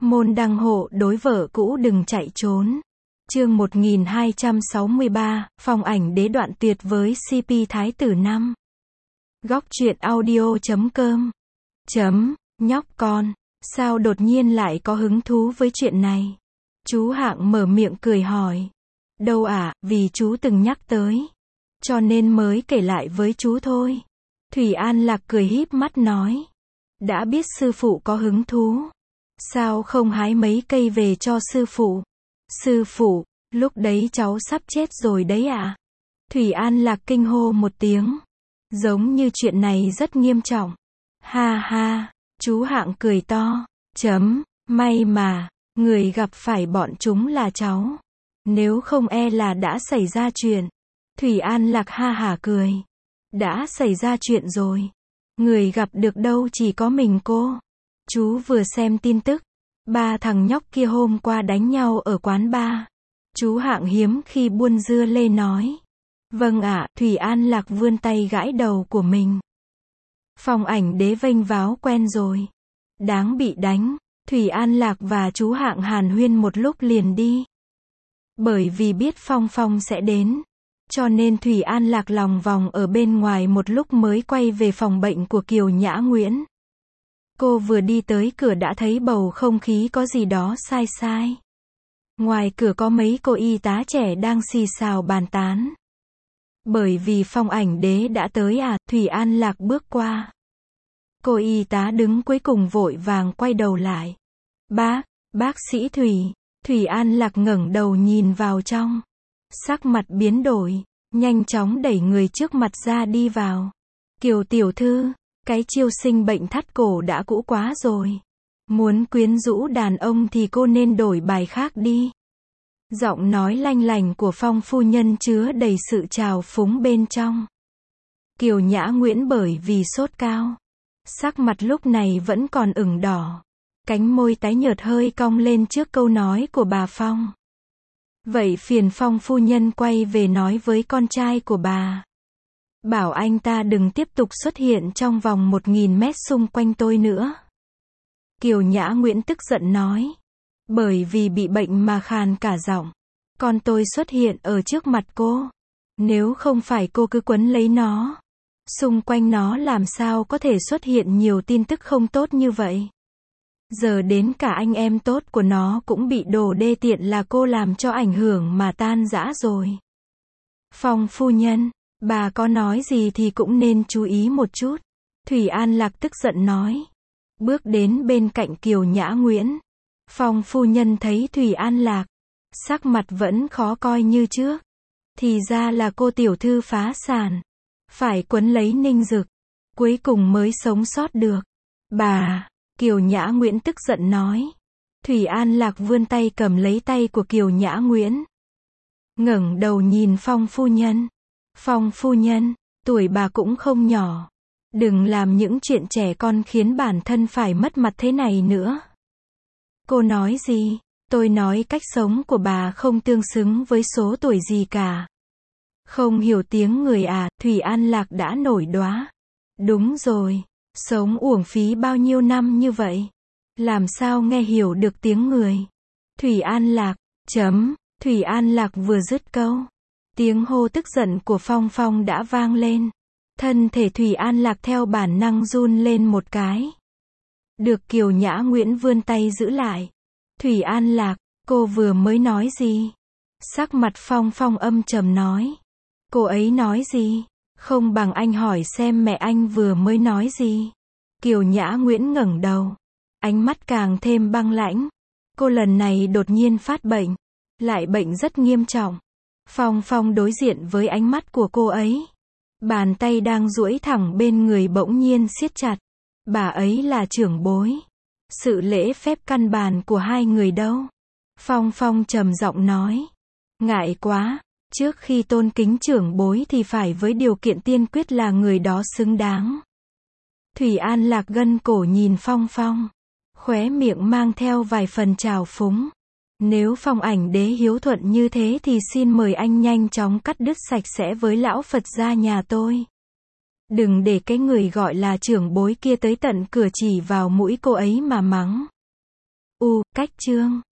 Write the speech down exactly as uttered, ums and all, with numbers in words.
Môn đăng hộ đối vợ cũ đừng chạy trốn. Chương một nghìn hai trăm sáu mươi ba, Phong ảnh đế đoạn tuyệt với xê pê Thái tử năm. Góc truyện audio chấm com. Chấm, nhóc con, sao đột nhiên lại có hứng thú với chuyện này? Chú Hạng mở miệng cười hỏi. Đâu ạ, à, vì chú từng nhắc tới. Cho nên mới kể lại với chú thôi. Thủy An Lạc cười híp mắt nói. Đã biết sư phụ có hứng thú. Sao không hái mấy cây về cho sư phụ? Sư phụ, lúc đấy cháu sắp chết rồi đấy ạ. À? Thủy An Lạc kinh hô một tiếng. Giống như chuyện này rất nghiêm trọng. Ha ha, chú Hạng cười to. Chấm, may mà, người gặp phải bọn chúng là cháu. Nếu không e là đã xảy ra chuyện. Thủy An Lạc ha hả cười. Đã xảy ra chuyện rồi. Người gặp được đâu chỉ có mình cô. Chú vừa xem tin tức. Ba thằng nhóc kia hôm qua đánh nhau ở quán bar. Chú Hạng hiếm khi buôn dưa lê nói. Vâng ạ, Thủy An Lạc vươn tay gãi đầu của mình. Phong ảnh đế vênh váo quen rồi. Đáng bị đánh. Thủy An Lạc và chú Hạng hàn huyên một lúc liền đi. Bởi vì biết Phong Phong sẽ đến. Cho nên Thủy An Lạc lòng vòng ở bên ngoài một lúc mới quay về phòng bệnh của Kiều Nhã Nguyễn. Cô vừa đi tới cửa đã thấy bầu không khí có gì đó sai sai. Ngoài cửa có mấy cô y tá trẻ đang xì xào bàn tán. Bởi vì Phong ảnh đế đã tới à, Thủy An Lạc bước qua. Cô y tá đứng cuối cùng vội vàng quay đầu lại. Bác, bác sĩ Thủy. Thủy An Lạc ngẩng đầu nhìn vào trong. Sắc mặt biến đổi, nhanh chóng đẩy người trước mặt ra đi vào. Kiều tiểu thư, cái chiêu sinh bệnh thắt cổ đã cũ quá rồi. Muốn quyến rũ đàn ông thì cô nên đổi bài khác đi. Giọng nói lanh lành của Phong phu nhân chứa đầy sự trào phúng bên trong. Kiều Nhã Nguyễn bởi vì sốt cao. Sắc mặt lúc này vẫn còn ửng đỏ. Cánh môi tái nhợt hơi cong lên trước câu nói của bà Phong. Vậy phiền Phong phu nhân quay về nói với con trai của bà. Bảo anh ta đừng tiếp tục xuất hiện trong vòng một nghìn mét xung quanh tôi nữa. Kiều Nhã Nguyễn tức giận nói. Bởi vì bị bệnh mà khàn cả giọng. Con tôi xuất hiện ở trước mặt cô. Nếu không phải cô cứ quấn lấy nó. Xung quanh nó làm sao có thể xuất hiện nhiều tin tức không tốt như vậy. Giờ đến cả anh em tốt của nó cũng bị đồ đê tiện là cô làm cho ảnh hưởng mà tan rã rồi. Phong phu nhân, bà có nói gì thì cũng nên chú ý một chút. Thủy An Lạc tức giận nói. Bước đến bên cạnh Kiều Nhã Nguyễn. Phong phu nhân thấy Thủy An Lạc. Sắc mặt vẫn khó coi như trước. Thì ra là cô tiểu thư phá sản. Phải quấn lấy Ninh Dực. Cuối cùng mới sống sót được. Bà... Kiều Nhã Nguyễn tức giận nói. Thủy An Lạc vươn tay cầm lấy tay của Kiều Nhã Nguyễn. Ngẩng đầu nhìn Phong phu nhân. Phong phu nhân, tuổi bà cũng không nhỏ. Đừng làm những chuyện trẻ con khiến bản thân phải mất mặt thế này nữa. Cô nói gì? Tôi nói cách sống của bà không tương xứng với số tuổi gì cả. Không hiểu tiếng người à, Thủy An Lạc đã nổi đoá. Đúng rồi. Sống uổng phí bao nhiêu năm như vậy. Làm sao nghe hiểu được tiếng người. Thủy An Lạc, chấm, Thủy An Lạc vừa dứt câu. Tiếng hô tức giận của Phong Phong đã vang lên. Thân thể Thủy An Lạc theo bản năng run lên một cái. Được Kiều Nhã Nguyễn vươn tay giữ lại. Thủy An Lạc, cô vừa mới nói gì? Sắc mặt Phong Phong âm trầm nói. Cô ấy nói gì? Không bằng anh hỏi xem mẹ anh vừa mới nói gì. Kiều Nhã Nguyễn ngẩng đầu. Ánh mắt càng thêm băng lãnh. Cô lần này đột nhiên phát bệnh. Lại bệnh rất nghiêm trọng. Phong Phong đối diện với ánh mắt của cô ấy. Bàn tay đang duỗi thẳng bên người bỗng nhiên siết chặt. Bà ấy là trưởng bối. Sự lễ phép căn bản của hai người đâu. Phong Phong trầm giọng nói. Ngại quá. Trước khi tôn kính trưởng bối thì phải với điều kiện tiên quyết là người đó xứng đáng. Thủy An Lạc gân cổ nhìn Phong Phong. Khóe miệng mang theo vài phần trào phúng. Nếu Phong ảnh đế hiếu thuận như thế thì xin mời anh nhanh chóng cắt đứt sạch sẽ với lão Phật gia nhà tôi. Đừng để cái người gọi là trưởng bối kia tới tận cửa chỉ vào mũi cô ấy mà mắng. U, cách chương.